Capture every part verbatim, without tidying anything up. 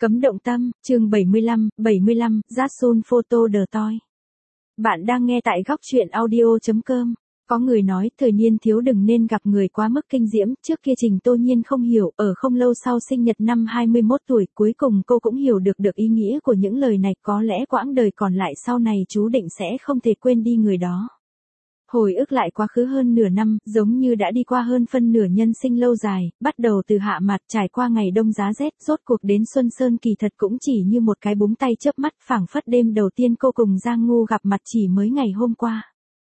Cấm động tâm, chương bảy mươi lăm, bảy mươi lăm, Jasun Photo The Toy. Bạn đang nghe tại góc truyện audio chấm com. Có người nói thời niên thiếu đừng nên gặp người quá mức kinh diễm, trước kia Trình Tô Nhiên không hiểu, ở không lâu sau sinh nhật năm hai mươi mốt tuổi, cuối cùng cô cũng hiểu được được ý nghĩa của những lời này, có lẽ quãng đời còn lại sau này chú định sẽ không thể quên đi người đó. Hồi ức lại quá khứ hơn nửa năm, giống như đã đi qua hơn phân nửa nhân sinh lâu dài, bắt đầu từ hạ mặt trải qua ngày đông giá rét, rốt cuộc đến Xuân Sơn kỳ thật cũng chỉ như một cái búng tay chớp mắt, phảng phất đêm đầu tiên cô cùng Giang Ngu gặp mặt chỉ mới ngày hôm qua.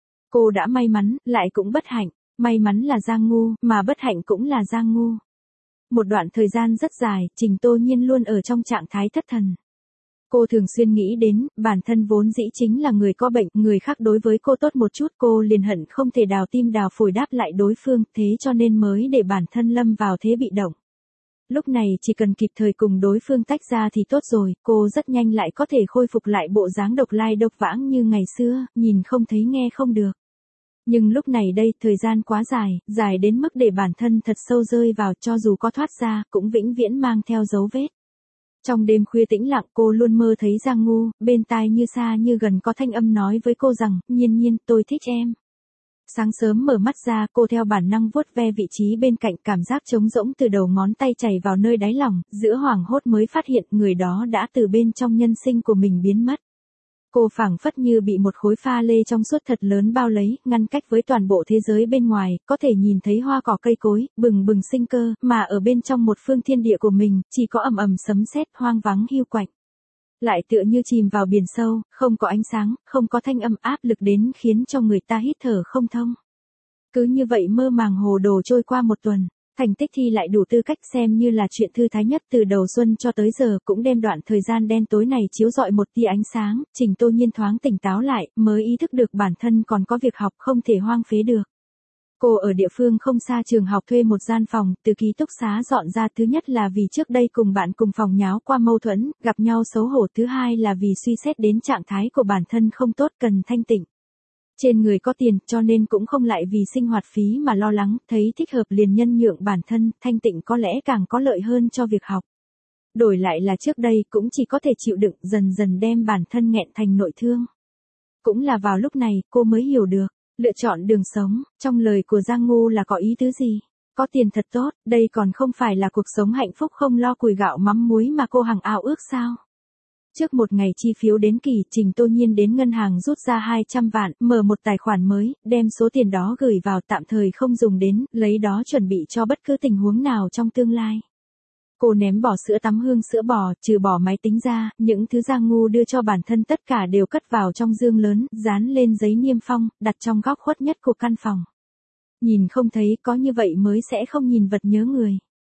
Cô đã may mắn, lại cũng bất hạnh, may mắn là Giang Ngu, mà bất hạnh cũng là Giang Ngu. Một đoạn thời gian rất dài, Trình Tô Nhiên luôn ở trong trạng thái thất thần. Cô thường xuyên nghĩ đến, bản thân vốn dĩ chính là người có bệnh, người khác đối với cô tốt một chút cô liền hận không thể đào tim đào phổi đáp lại đối phương, thế cho nên mới để bản thân lâm vào thế bị động. Lúc này chỉ cần kịp thời cùng đối phương tách ra thì tốt rồi, cô rất nhanh lại có thể khôi phục lại bộ dáng độc lai độc vãng như ngày xưa, nhìn không thấy nghe không được. Nhưng lúc này đây, thời gian quá dài, dài đến mức để bản thân thật sâu rơi vào, cho dù có thoát ra, cũng vĩnh viễn mang theo dấu vết. Trong đêm khuya tĩnh lặng cô luôn mơ thấy Giang Ngu, bên tai như xa như gần có thanh âm nói với cô rằng, Nhiên Nhiên, tôi thích em. Sáng sớm mở mắt ra cô theo bản năng vuốt ve vị trí bên cạnh, cảm giác trống rỗng từ đầu ngón tay chảy vào nơi đáy lòng, giữa hoảng hốt mới phát hiện người đó đã từ bên trong nhân sinh của mình biến mất. Cô phảng phất như bị một khối pha lê trong suốt thật lớn bao lấy, ngăn cách với toàn bộ thế giới bên ngoài, có thể nhìn thấy hoa cỏ cây cối, bừng bừng sinh cơ, mà ở bên trong một phương thiên địa của mình, chỉ có ầm ầm sấm sét, hoang vắng hiu quạnh. Lại tựa như chìm vào biển sâu, không có ánh sáng, không có thanh âm, áp lực đến khiến cho người ta hít thở không thông. Cứ như vậy mơ màng hồ đồ trôi qua một tuần. Thành tích thi lại đủ tư cách xem như là chuyện thư thái nhất từ đầu xuân cho tới giờ, cũng đem đoạn thời gian đen tối này chiếu rọi một tia ánh sáng, Trình Tô Nhiên thoáng tỉnh táo lại, mới ý thức được bản thân còn có việc học không thể hoang phế được. Cô ở địa phương không xa trường học thuê một gian phòng, từ ký túc xá dọn ra, thứ nhất là vì trước đây cùng bạn cùng phòng nháo qua mâu thuẫn, gặp nhau xấu hổ, thứ hai là vì suy xét đến trạng thái của bản thân không tốt cần thanh tịnh. Trên người có tiền, cho nên cũng không lại vì sinh hoạt phí mà lo lắng, thấy thích hợp liền nhân nhượng bản thân, thanh tịnh có lẽ càng có lợi hơn cho việc học. Đổi lại là trước đây cũng chỉ có thể chịu đựng, dần dần đem bản thân nghẹn thành nội thương. Cũng là vào lúc này, cô mới hiểu được, lựa chọn đường sống, trong lời của Giang Ngu là có ý tứ gì? Có tiền thật tốt, đây còn không phải là cuộc sống hạnh phúc không lo củi gạo mắm muối mà cô hằng ao ước sao? Trước một ngày chi phiếu đến kỳ, Trình Tô Nhiên đến ngân hàng rút ra hai trăm vạn, mở một tài khoản mới, đem số tiền đó gửi vào, tạm thời không dùng đến, lấy đó chuẩn bị cho bất cứ tình huống nào trong tương lai. Cô ném bỏ sữa tắm hương sữa bò, trừ bỏ máy tính ra, những thứ Giang Ngu đưa cho bản thân tất cả đều cất vào trong dương lớn, dán lên giấy niêm phong, đặt trong góc khuất nhất của căn phòng. Nhìn không thấy, có như vậy mới sẽ không nhìn vật nhớ người.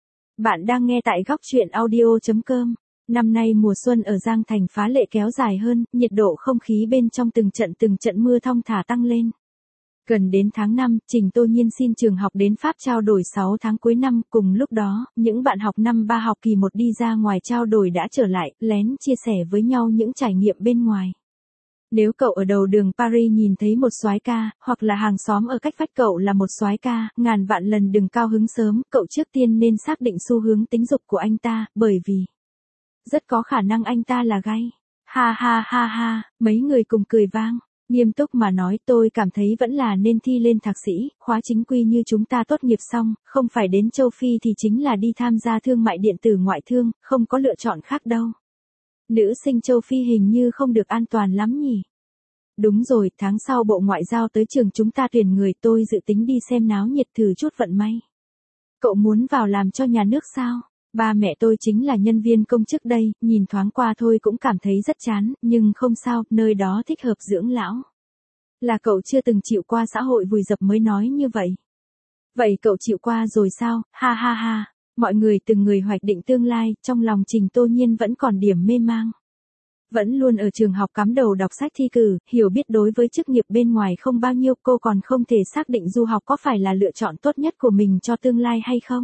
Bạn đang nghe tại góc truyện audio chấm com. Năm nay mùa xuân ở Giang Thành phá lệ kéo dài hơn, nhiệt độ không khí bên trong từng trận từng trận mưa thong thả tăng lên. Gần đến tháng năm, Trình Tô Nhiên xin trường học đến Pháp trao đổi sáu tháng cuối năm, cùng lúc đó, những bạn học năm ba học kỳ một đi ra ngoài trao đổi đã trở lại, lén chia sẻ với nhau những trải nghiệm bên ngoài. Nếu cậu ở đầu đường Paris nhìn thấy một soái ca, hoặc là hàng xóm ở cách vách cậu là một soái ca, ngàn vạn lần đừng cao hứng sớm, cậu trước tiên nên xác định xu hướng tính dục của anh ta, bởi vì rất có khả năng anh ta là gay. Ha ha ha ha, mấy người cùng cười vang. Nghiêm túc mà nói, tôi cảm thấy vẫn là nên thi lên thạc sĩ, khóa chính quy như chúng ta tốt nghiệp xong, không phải đến châu Phi thì chính là đi tham gia thương mại điện tử ngoại thương, không có lựa chọn khác đâu. Nữ sinh châu Phi hình như không được an toàn lắm nhỉ. Đúng rồi, tháng sau Bộ Ngoại giao tới trường chúng ta tuyển người, tôi dự tính đi xem náo nhiệt thử chút vận may. Cậu muốn vào làm cho nhà nước sao? Ba mẹ tôi chính là nhân viên công chức đây, nhìn thoáng qua thôi cũng cảm thấy rất chán, nhưng không sao, nơi đó thích hợp dưỡng lão. Là cậu chưa từng chịu qua xã hội vùi dập mới nói như vậy. Vậy cậu chịu qua rồi sao? Ha ha ha, mọi người từng người hoạch định tương lai, trong lòng Trình Tô Nhiên vẫn còn điểm mê mang. Vẫn luôn ở trường học cắm đầu đọc sách thi cử, hiểu biết đối với chức nghiệp bên ngoài không bao nhiêu, cô còn không thể xác định du học có phải là lựa chọn tốt nhất của mình cho tương lai hay không.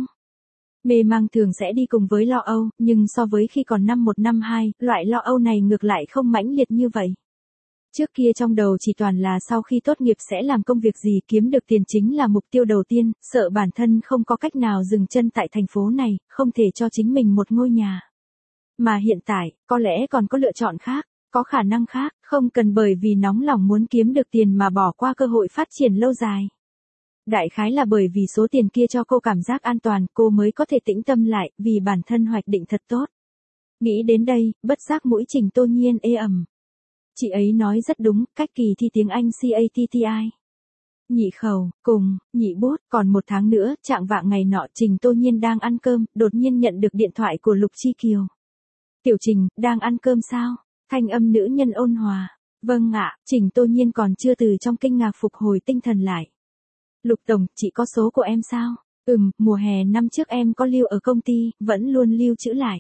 Mê mang thường sẽ đi cùng với lo âu, nhưng so với khi còn năm một năm hai, loại lo âu này ngược lại không mãnh liệt như vậy. Trước kia trong đầu chỉ toàn là sau khi tốt nghiệp sẽ làm công việc gì, kiếm được tiền chính là mục tiêu đầu tiên, sợ bản thân không có cách nào dừng chân tại thành phố này, không thể cho chính mình một ngôi nhà. Mà hiện tại, có lẽ còn có lựa chọn khác, có khả năng khác, không cần bởi vì nóng lòng muốn kiếm được tiền mà bỏ qua cơ hội phát triển lâu dài. Đại khái là bởi vì số tiền kia cho cô cảm giác an toàn, cô mới có thể tĩnh tâm lại, vì bản thân hoạch định thật tốt. Nghĩ đến đây, bất giác mũi Trình Tô Nhiên ê ẩm. Chị ấy nói rất đúng, cách kỳ thi tiếng Anh xê a tê tê i. Nhị khẩu, cùng, nhị bút, còn một tháng nữa, trạng vạng ngày nọ Trình Tô Nhiên đang ăn cơm, đột nhiên nhận được điện thoại của Lục Chi Kiều. Tiểu Trình, đang ăn cơm sao? Thanh âm nữ nhân ôn hòa. Vâng ạ, Trình Tô Nhiên còn chưa từ trong kinh ngạc phục hồi tinh thần lại. Lục Tổng, chị có số của em sao? Ừm, mùa hè năm trước em có lưu ở công ty, vẫn luôn lưu trữ lại.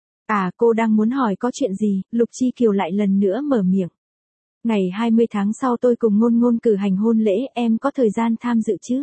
À, cô đang muốn hỏi có chuyện gì? Lục Chi Kiều lại lần nữa mở miệng. Ngày hai mươi tháng sau tôi cùng Ngôn Ngôn cử hành hôn lễ, em có thời gian tham dự chứ?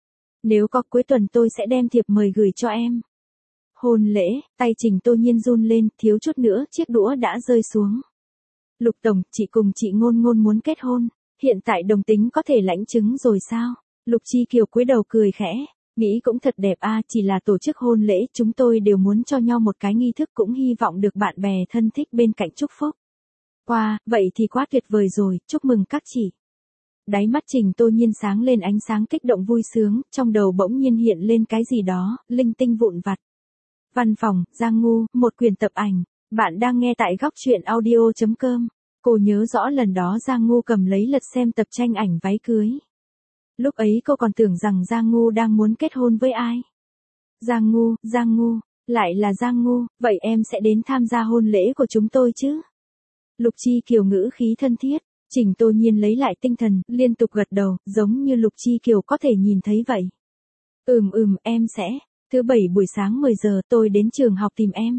Nếu có, cuối tuần tôi sẽ đem thiệp mời gửi cho em. Hôn lễ, tay Trình Tô Nhiên run lên, thiếu chút nữa, chiếc đũa đã rơi xuống. Lục Tổng, chị cùng chị Ngôn Ngôn muốn kết hôn, hiện tại đồng tính có thể lãnh chứng rồi sao? Lục Chi Kiều cúi đầu cười khẽ, nghĩ cũng thật đẹp a, chỉ là tổ chức hôn lễ, chúng tôi đều muốn cho nhau một cái nghi thức, cũng hy vọng được bạn bè thân thích bên cạnh chúc phúc. Wow, vậy thì quá tuyệt vời rồi, chúc mừng các chị. Đáy mắt Trình Tô Nhiên sáng lên ánh sáng kích động vui sướng, trong đầu bỗng nhiên hiện lên cái gì đó, linh tinh vụn vặt. Văn phòng, Giang Ngu, một quyển tập ảnh. Bạn đang nghe tại góc truyện audio chấm com. Cô nhớ rõ lần đó Giang Ngu cầm lấy lật xem tập tranh ảnh váy cưới. Lúc ấy cô còn tưởng rằng Giang Ngu đang muốn kết hôn với ai. Giang Ngu, Giang Ngu, lại là Giang Ngu, vậy em sẽ đến tham gia hôn lễ của chúng tôi chứ? Lục Chi Kiều ngữ khí thân thiết, Trình Tô Nhiên lấy lại tinh thần, liên tục gật đầu, giống như Lục Chi Kiều có thể nhìn thấy vậy. Ừm ừm, em sẽ, thứ bảy buổi sáng mười giờ tôi đến trường học tìm em.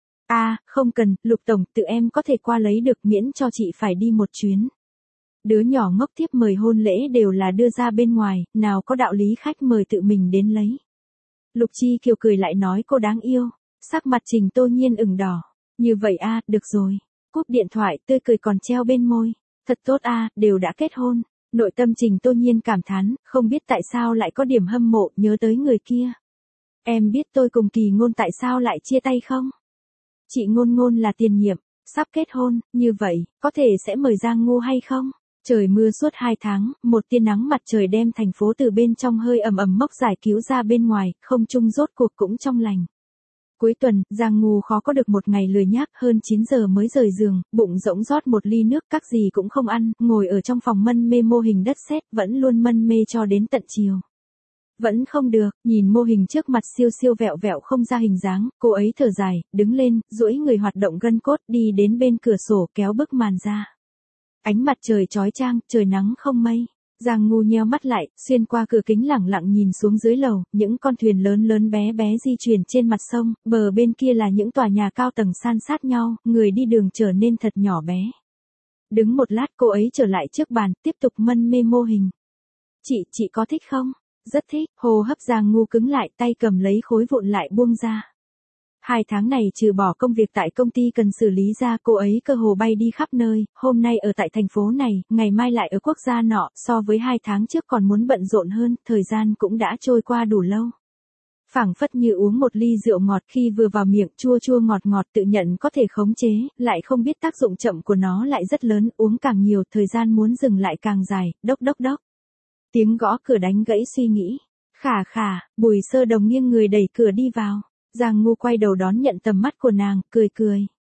À, không cần, Lục Tổng, tự em có thể qua lấy được, miễn cho chị phải đi một chuyến. Đứa nhỏ ngốc tiếp mời hôn lễ đều là đưa ra bên ngoài, nào có đạo lý khách mời tự mình đến lấy. Lục Chi Kiều cười lại nói cô đáng yêu, sắc mặt Trình Tô Nhiên ửng đỏ. Như vậy a, à, được rồi. Cúp điện thoại, tươi cười còn treo bên môi. Thật tốt a, à, đều đã kết hôn. Nội tâm Trình Tô Nhiên cảm thán, không biết tại sao lại có điểm hâm mộ, nhớ tới người kia. Em biết tôi cùng Kỳ Ngôn tại sao lại chia tay không? Chị Ngôn Ngôn là tiền nhiệm, sắp kết hôn, như vậy, có thể sẽ mời Giang Ngu hay không? Trời mưa suốt hai tháng, một tia nắng mặt trời đem thành phố từ bên trong hơi ẩm ẩm mốc giải cứu ra bên ngoài, không trung rốt cuộc cũng trong lành. Cuối tuần, Giang Ngu khó có được một ngày lười nhác, hơn chín giờ mới rời giường, bụng rỗng rót một ly nước, các gì cũng không ăn, ngồi ở trong phòng mân mê mô hình đất sét, vẫn luôn mân mê cho đến tận chiều. Vẫn không được, nhìn mô hình trước mặt siêu siêu vẹo vẹo không ra hình dáng, cô ấy thở dài, đứng lên, duỗi người hoạt động gân cốt, đi đến bên cửa sổ kéo bức màn ra. Ánh mặt trời chói chang, trời nắng không mây. Giang Ngu nheo mắt lại, xuyên qua cửa kính lẳng lặng nhìn xuống dưới lầu, những con thuyền lớn lớn bé bé di chuyển trên mặt sông, bờ bên kia là những tòa nhà cao tầng san sát nhau, người đi đường trở nên thật nhỏ bé. Đứng một lát cô ấy trở lại trước bàn, tiếp tục mân mê mô hình. Chị, chị có thích không? Rất thích, hô hấp Giang Ngu cứng lại, tay cầm lấy khối vụn lại buông ra. Hai tháng này trừ bỏ công việc tại công ty cần xử lý ra, cô ấy cơ hồ bay đi khắp nơi, hôm nay ở tại thành phố này, ngày mai lại ở quốc gia nọ, so với hai tháng trước còn muốn bận rộn hơn, thời gian cũng đã trôi qua đủ lâu. Phảng phất như uống một ly rượu ngọt, khi vừa vào miệng chua chua ngọt ngọt, tự nhận có thể khống chế, lại không biết tác dụng chậm của nó lại rất lớn, uống càng nhiều, thời gian muốn dừng lại càng dài, đốc đốc đốc. Tiếng gõ cửa đánh gãy suy nghĩ. Khả khả, Bùi Sơ Đồng nghiêng người đẩy cửa đi vào. Giang Ngu quay đầu đón nhận tầm mắt của nàng, cười cười.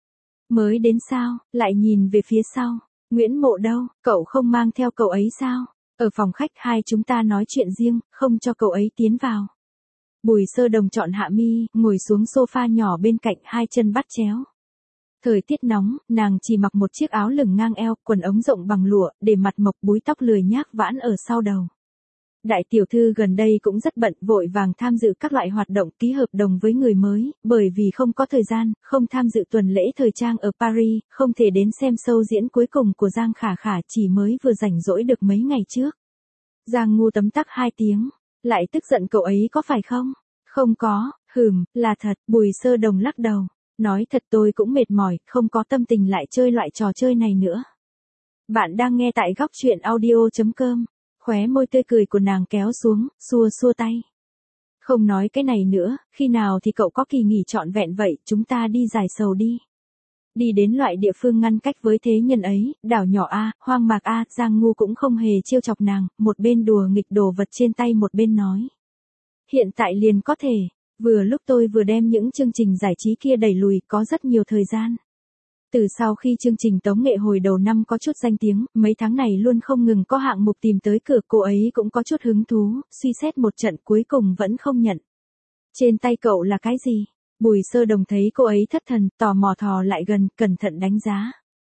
Mới đến sao, lại nhìn về phía sau. Nguyễn Mộ đâu, cậu không mang theo cậu ấy sao? Ở phòng khách hai chúng ta nói chuyện riêng, không cho cậu ấy tiến vào. Bùi Sơ Đồng chọn hạ mi, ngồi xuống sofa nhỏ bên cạnh, hai chân bắt chéo. Thời tiết nóng, nàng chỉ mặc một chiếc áo lửng ngang eo, quần ống rộng bằng lụa, để mặt mộc, búi tóc lười nhác vãn ở sau đầu. Đại tiểu thư gần đây cũng rất bận, vội vàng tham dự các loại hoạt động, ký hợp đồng với người mới, bởi vì không có thời gian, không tham dự tuần lễ thời trang ở Paris, không thể đến xem show diễn cuối cùng của Giang Khả Khả, chỉ mới vừa rảnh rỗi được mấy ngày trước. Giang Ngu tấm tắc hai tiếng, lại tức giận cậu ấy có phải không? Không có, hừm, là thật, Bùi Sơ Đồng lắc đầu. Nói thật tôi cũng mệt mỏi, không có tâm tình lại chơi loại trò chơi này nữa. Bạn đang nghe tại góc truyện audio chấm com. Khóe môi tươi cười của nàng kéo xuống, xua xua tay. Không nói cái này nữa, khi nào thì cậu có kỳ nghỉ trọn vẹn vậy, chúng ta đi giải sầu đi. Đi đến loại địa phương ngăn cách với thế nhân ấy, đảo nhỏ A, hoang mạc A, Giang Ngu cũng không hề trêu chọc nàng, một bên đùa nghịch đồ vật trên tay một bên nói. Hiện tại liền có thể, vừa lúc tôi vừa đem những chương trình giải trí kia đẩy lùi, có rất nhiều thời gian. Từ sau khi chương trình tống nghệ hồi đầu năm có chút danh tiếng, mấy tháng này luôn không ngừng có hạng mục tìm tới cửa, cô ấy cũng có chút hứng thú, suy xét một trận cuối cùng vẫn không nhận. Trên tay cậu là cái gì? Bùi Sơ Đồng thấy cô ấy thất thần, tò mò thò lại gần, cẩn thận đánh giá.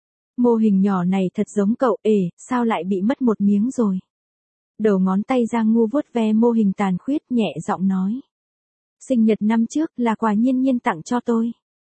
Mô hình nhỏ này thật giống cậu, ề, sao lại bị mất một miếng rồi? Đầu ngón tay Giang Ngu vuốt ve mô hình tàn khuyết, nhẹ giọng nói. Sinh nhật năm trước là quà Nhiên Nhiên tặng cho tôi.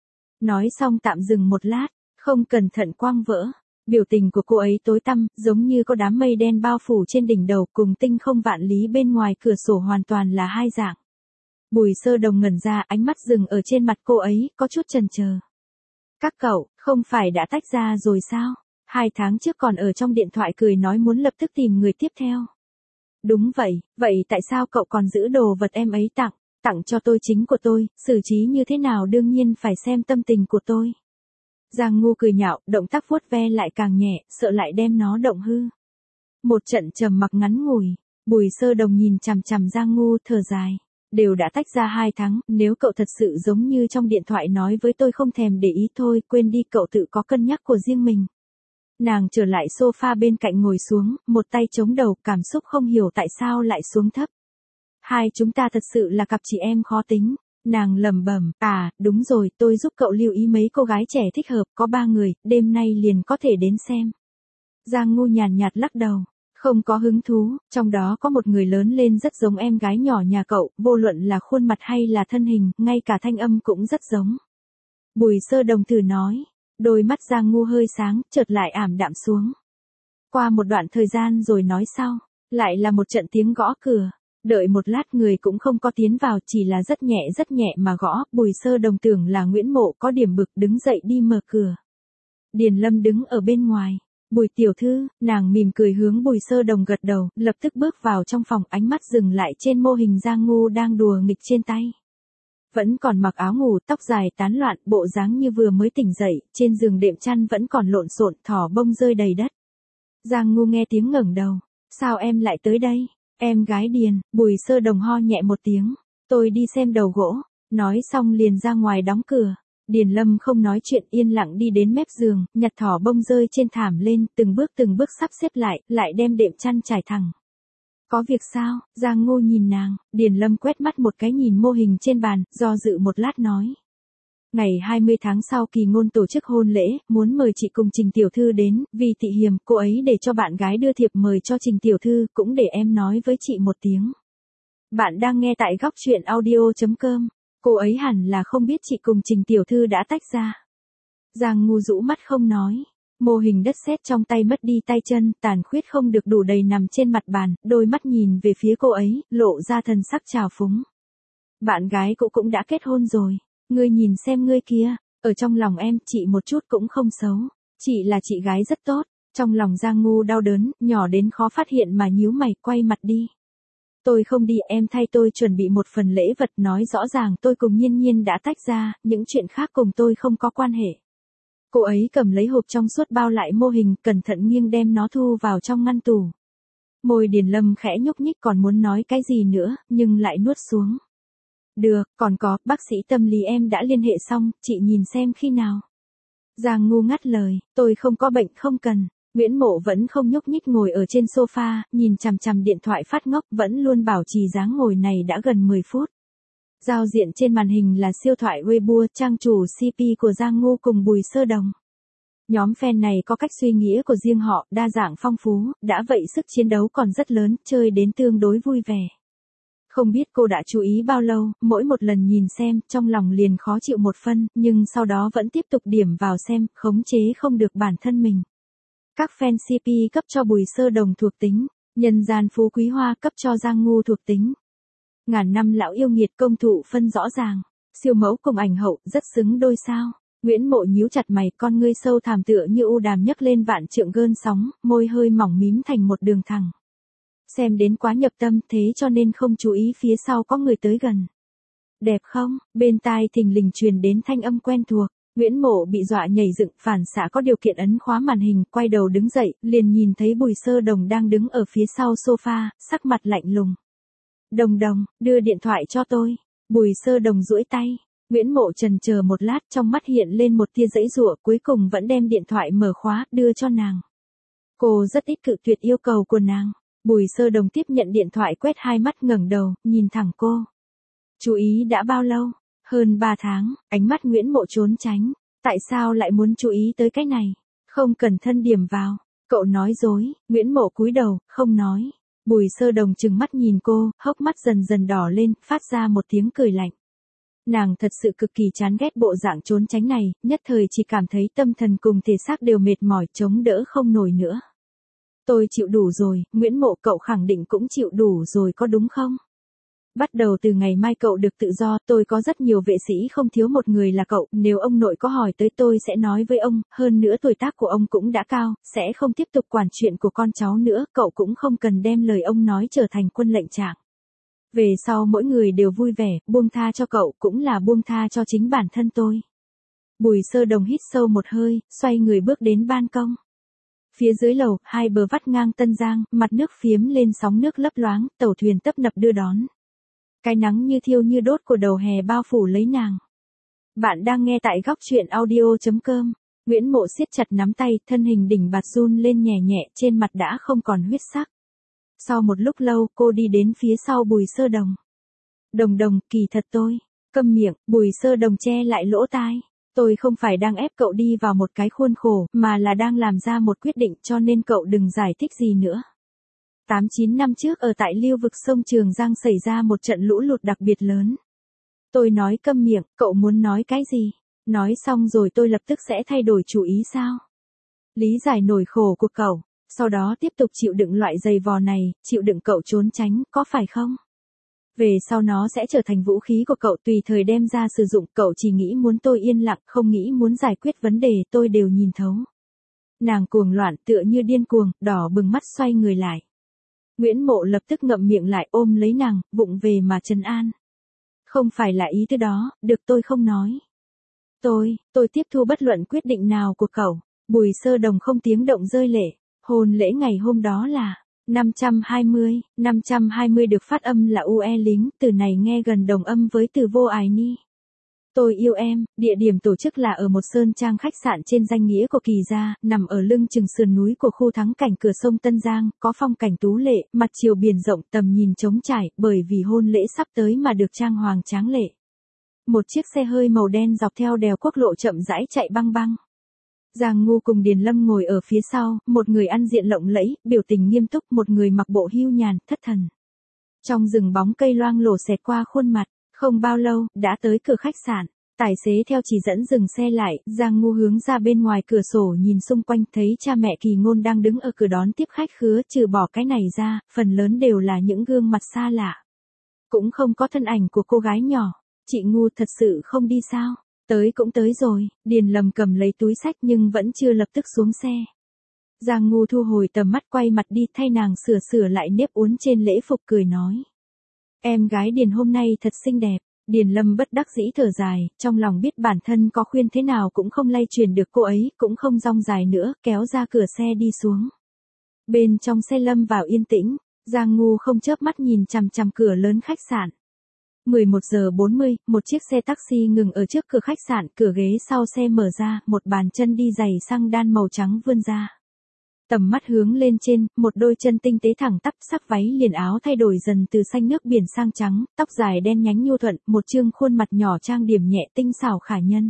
Nói xong tạm dừng một lát, không cẩn thận quang vỡ. Biểu tình của cô ấy tối tăm, giống như có đám mây đen bao phủ trên đỉnh đầu, cùng tinh không vạn lý bên ngoài cửa sổ hoàn toàn là hai dạng. Bùi Sơ Đồng ngẩn ra, ánh mắt dừng ở trên mặt cô ấy, có chút chần chờ. Các cậu, không phải đã tách ra rồi sao? Hai tháng trước còn ở trong điện thoại cười nói muốn lập tức tìm người tiếp theo. Đúng vậy, vậy tại sao cậu còn giữ đồ vật em ấy tặng, tặng cho tôi chính của tôi, xử trí như thế nào đương nhiên phải xem tâm tình của tôi. Giang Ngu cười nhạo, động tác vuốt ve lại càng nhẹ, sợ lại đem nó động hư. Một trận trầm mặc ngắn ngủi, Bùi Sơ Đồng nhìn chằm chằm Giang Ngu thở dài. Đều đã tách ra hai tháng, nếu cậu thật sự giống như trong điện thoại nói với tôi không thèm để ý thôi, quên đi, cậu tự có cân nhắc của riêng mình. Nàng trở lại sofa bên cạnh ngồi xuống, một tay chống đầu, cảm xúc không hiểu tại sao lại xuống thấp. Hai chúng ta thật sự là cặp chị em khó tính. Nàng lẩm bẩm, à, đúng rồi, tôi giúp cậu lưu ý mấy cô gái trẻ thích hợp, có ba người, đêm nay liền có thể đến xem. Giang Ngu nhàn nhạt lắc đầu. Không có hứng thú, trong đó có một người lớn lên rất giống em gái nhỏ nhà cậu, vô luận là khuôn mặt hay là thân hình, ngay cả thanh âm cũng rất giống. Bùi Sơ Đồng thử nói, đôi mắt Giang Ngu hơi sáng, chợt lại ảm đạm xuống. Qua một đoạn thời gian rồi nói sau, lại là một trận tiếng gõ cửa. Đợi một lát người cũng không có tiến vào, chỉ là rất nhẹ rất nhẹ mà gõ, Bùi Sơ Đồng tưởng là Nguyễn Mộ có điểm bực, đứng dậy đi mở cửa. Điền Lâm đứng ở bên ngoài. Bùi tiểu thư, nàng mỉm cười hướng Bùi Sơ Đồng gật đầu, lập tức bước vào trong phòng, ánh mắt dừng lại trên mô hình Giang Ngu đang đùa nghịch trên tay. Vẫn còn mặc áo ngủ, tóc dài tán loạn, bộ dáng như vừa mới tỉnh dậy, trên giường đệm chăn vẫn còn lộn xộn, thỏ bông rơi đầy đất. Giang Ngu nghe tiếng ngẩng đầu, sao em lại tới đây? Em gái Điền, Bùi Sơ Đồng ho nhẹ một tiếng, tôi đi xem đầu gỗ, nói xong liền ra ngoài đóng cửa. Điền Lâm không nói chuyện, yên lặng đi đến mép giường, nhặt thỏ bông rơi trên thảm lên, từng bước từng bước sắp xếp lại, lại đem đệm chăn trải thẳng. Có việc sao? Giang Ngô nhìn nàng, Điền Lâm quét mắt một cái nhìn mô hình trên bàn, do dự một lát nói. Ngày hai mươi tháng sau Kỳ Ngôn tổ chức hôn lễ, muốn mời chị cùng Trình tiểu thư đến, vì Thị Hiềm, cô ấy để cho bạn gái đưa thiệp mời cho Trình tiểu thư, cũng để em nói với chị một tiếng. Bạn đang nghe tại góc truyện audio chấm com. Cô ấy hẳn là không biết chị cùng Trình tiểu thư đã tách ra. Giang Ngu rũ mắt không nói. Mô hình đất sét trong tay mất đi tay chân, tàn khuyết không được đủ đầy nằm trên mặt bàn, đôi mắt nhìn về phía cô ấy, lộ ra thần sắc trào phúng. Bạn gái cũ cũng đã kết hôn rồi. Ngươi nhìn xem ngươi kia, ở trong lòng em, chị một chút cũng không xấu. Chị là chị gái rất tốt. Trong lòng Giang Ngu đau đớn, nhỏ đến khó phát hiện mà nhíu mày, quay mặt đi. Tôi không đi, em thay tôi chuẩn bị một phần lễ vật, nói rõ ràng tôi cùng Nhiên Nhiên đã tách ra, những chuyện khác cùng tôi không có quan hệ. Cô ấy cầm lấy hộp trong suốt bao lại mô hình, cẩn thận nghiêng đem nó thu vào trong ngăn tủ. Môi Điền Lâm khẽ nhúc nhích, còn muốn nói cái gì nữa, nhưng lại nuốt xuống. Được, còn có, bác sĩ tâm lý em đã liên hệ xong, chị nhìn xem khi nào. Giang Ngu ngắt lời, tôi không có bệnh, không cần. Nguyễn Mộ vẫn không nhúc nhích ngồi ở trên sofa, nhìn chằm chằm điện thoại phát ngốc, vẫn luôn bảo trì dáng ngồi này đã gần mười phút. Giao diện trên màn hình là siêu thoại Weibo, trang chủ xê pê của Giang Ngu cùng Bùi Sơ Đồng. Nhóm fan này có cách suy nghĩ của riêng họ, đa dạng phong phú, đã vậy sức chiến đấu còn rất lớn, chơi đến tương đối vui vẻ. Không biết cô đã chú ý bao lâu, mỗi một lần nhìn xem, trong lòng liền khó chịu một phân, nhưng sau đó vẫn tiếp tục điểm vào xem, khống chế không được bản thân mình. Các fan xê pê cấp cho Bùi Sơ Đồng thuộc tính, nhân gian phú quý hoa cấp cho Giang Ngu thuộc tính. Ngàn năm lão yêu nghiệt công thụ phân rõ ràng, siêu mẫu cùng ảnh hậu rất xứng đôi sao. Nguyễn Mộ nhíu chặt mày, con ngươi sâu thẳm tựa như u đàm nhấc lên vạn trượng gơn sóng, môi hơi mỏng mím thành một đường thẳng. Xem đến quá nhập tâm thế cho nên không chú ý phía sau có người tới gần. Đẹp không? Bên tai thình lình truyền đến thanh âm quen thuộc. Nguyễn Mộ bị dọa nhảy dựng, phản xạ có điều kiện ấn khóa màn hình, quay đầu đứng dậy, liền nhìn thấy Bùi Sơ Đồng đang đứng ở phía sau sofa, sắc mặt lạnh lùng. Đồng Đồng, đưa điện thoại cho tôi. Bùi Sơ Đồng duỗi tay. Nguyễn Mộ chần chờ một lát, trong mắt hiện lên một tia giãy giụa, cuối cùng vẫn đem điện thoại mở khóa, đưa cho nàng. Cô rất ít cự tuyệt yêu cầu của nàng. Bùi Sơ Đồng tiếp nhận điện thoại, quét hai mắt, ngẩng đầu, nhìn thẳng cô. Chú ý đã bao lâu? Hơn ba tháng, ánh mắt Nguyễn Mộ trốn tránh. Tại sao lại muốn chú ý tới cái này? Không cần thân điểm vào. Cậu nói dối. Nguyễn Mộ cúi đầu, không nói. Bùi Sơ Đồng trừng mắt nhìn cô, hốc mắt dần dần đỏ lên, phát ra một tiếng cười lạnh. Nàng thật sự cực kỳ chán ghét bộ dạng trốn tránh này, nhất thời chỉ cảm thấy tâm thần cùng thể xác đều mệt mỏi, chống đỡ không nổi nữa. Tôi chịu đủ rồi, Nguyễn Mộ, cậu khẳng định cũng chịu đủ rồi có đúng không? Bắt đầu từ ngày mai cậu được tự do, tôi có rất nhiều vệ sĩ không thiếu một người là cậu, nếu ông nội có hỏi tới tôi sẽ nói với ông, hơn nữa tuổi tác của ông cũng đã cao, sẽ không tiếp tục quản chuyện của con cháu nữa, cậu cũng không cần đem lời ông nói trở thành quân lệnh trạng. Về sau mỗi người đều vui vẻ, buông tha cho cậu cũng là buông tha cho chính bản thân tôi. Bùi Sơ Đồng hít sâu một hơi, xoay người bước đến ban công. Phía dưới lầu, hai bờ vắt ngang Tân Giang, mặt nước phiếm lên sóng nước lấp loáng, tàu thuyền tấp nập đưa đón. Cái nắng như thiêu như đốt của đầu hè bao phủ lấy nàng. Bạn đang nghe tại góc truyện audio chấm com. Nguyễn Mộ siết chặt nắm tay, thân hình đỉnh bạt run lên nhẹ nhẹ, trên mặt đã không còn huyết sắc. Sau một lúc lâu, cô đi đến phía sau Bùi Sơ Đồng. Đồng Đồng, kỳ thật tôi. Câm miệng, Bùi Sơ Đồng che lại lỗ tai. Tôi không phải đang ép cậu đi vào một cái khuôn khổ, mà là đang làm ra một quyết định, cho nên cậu đừng giải thích gì nữa. tám chín năm trước ở tại lưu vực sông Trường Giang xảy ra một trận lũ lụt đặc biệt lớn. Tôi nói câm miệng, cậu muốn nói cái gì? Nói xong rồi tôi lập tức sẽ thay đổi chủ ý sao? Lý giải nỗi khổ của cậu, sau đó tiếp tục chịu đựng loại giày vò này, chịu đựng cậu trốn tránh, có phải không? Về sau nó sẽ trở thành vũ khí của cậu, tùy thời đem ra sử dụng, cậu chỉ nghĩ muốn tôi yên lặng, không nghĩ muốn giải quyết vấn đề, tôi đều nhìn thấu. Nàng cuồng loạn tựa như điên cuồng, đỏ bừng mắt xoay người lại. Nguyễn Mộ lập tức ngậm miệng lại, ôm lấy nàng, vụng về mà trấn an. Không phải là ý thứ đó, được tôi không nói. Tôi, tôi tiếp thu bất luận quyết định nào của cậu. Bùi Sơ Đồng không tiếng động rơi lệ. Hôn lễ ngày hôm đó là năm trăm hai mươi, năm trăm hai mươi được phát âm là u e lính, từ này nghe gần đồng âm với từ vô ái ni. Tôi yêu em, địa điểm tổ chức là ở một sơn trang khách sạn trên danh nghĩa của Kỳ gia, nằm ở lưng chừng sườn núi của khu thắng cảnh cửa sông Tân Giang, có phong cảnh tú lệ, mặt chiều biển rộng, tầm nhìn trống trải, bởi vì hôn lễ sắp tới mà được trang hoàng tráng lệ. Một chiếc xe hơi màu đen dọc theo đèo quốc lộ chậm rãi chạy băng băng. Giang Ngu cùng Điền Lâm ngồi ở phía sau, một người ăn diện lộng lẫy, biểu tình nghiêm túc, một người mặc bộ hưu nhàn, thất thần. Trong rừng bóng cây loang lổ xẹt qua khuôn mặt. Không bao lâu, đã tới cửa khách sạn. Tài xế theo chỉ dẫn dừng xe lại, Giang Ngu hướng ra bên ngoài cửa sổ nhìn xung quanh, thấy cha mẹ Kỳ Ngôn đang đứng ở cửa đón tiếp khách khứa, trừ bỏ cái này ra, phần lớn đều là những gương mặt xa lạ. Cũng không có thân ảnh của cô gái nhỏ. Chị Ngu thật sự không đi sao? Tới cũng tới rồi, Điền Lâm cầm lấy túi xách nhưng vẫn chưa lập tức xuống xe. Giang Ngu thu hồi tầm mắt, quay mặt đi, thay nàng sửa sửa lại nếp uốn trên lễ phục, cười nói. Em gái Điền hôm nay thật xinh đẹp. Điền Lâm bất đắc dĩ thở dài, trong lòng biết bản thân có khuyên thế nào cũng không lay truyền được cô ấy, cũng không rong dài nữa, kéo ra cửa xe đi xuống. Bên trong xe lâm vào yên tĩnh, Giang Ngu không chớp mắt nhìn chằm chằm cửa lớn khách sạn. mười một giờ bốn mươi, một chiếc xe taxi ngừng ở trước cửa khách sạn, cửa ghế sau xe mở ra, một bàn chân đi giày xăng đan màu trắng vươn ra. Tầm mắt hướng lên trên, một đôi chân tinh tế thẳng tắp, sắc váy liền áo thay đổi dần từ xanh nước biển sang trắng, tóc dài đen nhánh nhu thuận, một trương khuôn mặt nhỏ trang điểm nhẹ tinh xảo khả nhân.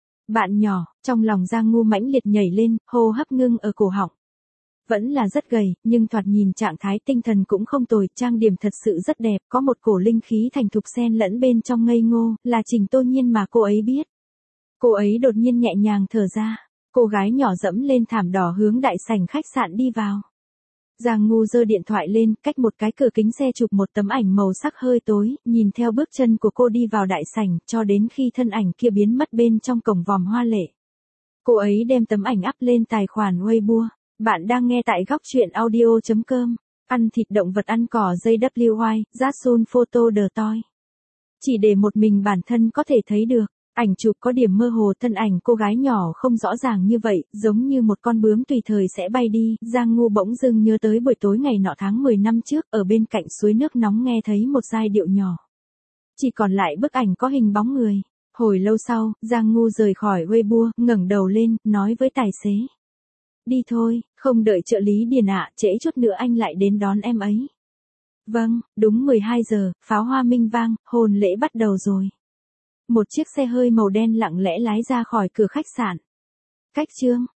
Bạn nhỏ, trong lòng Giang Ngu mãnh liệt nhảy lên, hô hấp ngưng ở cổ họng. Vẫn là rất gầy, nhưng thoạt nhìn trạng thái tinh thần cũng không tồi, trang điểm thật sự rất đẹp, có một cổ linh khí thành thục xen lẫn bên trong ngây ngô, là Trình Tô Nhiên mà cô ấy biết. Cô ấy đột nhiên nhẹ nhàng thở ra. Cô gái nhỏ dẫm lên thảm đỏ hướng đại sảnh khách sạn đi vào. Giang Ngu giơ điện thoại lên, cách một cái cửa kính xe chụp một tấm ảnh màu sắc hơi tối, nhìn theo bước chân của cô đi vào đại sảnh, cho đến khi thân ảnh kia biến mất bên trong cổng vòm hoa lệ. Cô ấy đem tấm ảnh up lên tài khoản Weibo. Bạn đang nghe tại góc truyện audio chấm com. Ăn thịt động vật ăn cỏ giây vê kép i, Jasun Photo The Toy. Chỉ để một mình bản thân có thể thấy được. Ảnh chụp có điểm mơ hồ, thân ảnh cô gái nhỏ không rõ ràng như vậy, giống như một con bướm tùy thời sẽ bay đi. Giang Ngu bỗng dưng nhớ tới buổi tối ngày nọ tháng mười năm trước, ở bên cạnh suối nước nóng nghe thấy một giai điệu nhỏ. Chỉ còn lại bức ảnh có hình bóng người. Hồi lâu sau, Giang Ngu rời khỏi Weibo, ngẩng đầu lên, nói với tài xế. Đi thôi, không đợi trợ lý Điền ạ, trễ chút nữa anh lại đến đón em ấy. Vâng, đúng mười hai giờ, pháo hoa minh vang, hôn lễ bắt đầu rồi. Một chiếc xe hơi màu đen lặng lẽ lái ra khỏi cửa khách sạn. Cách chương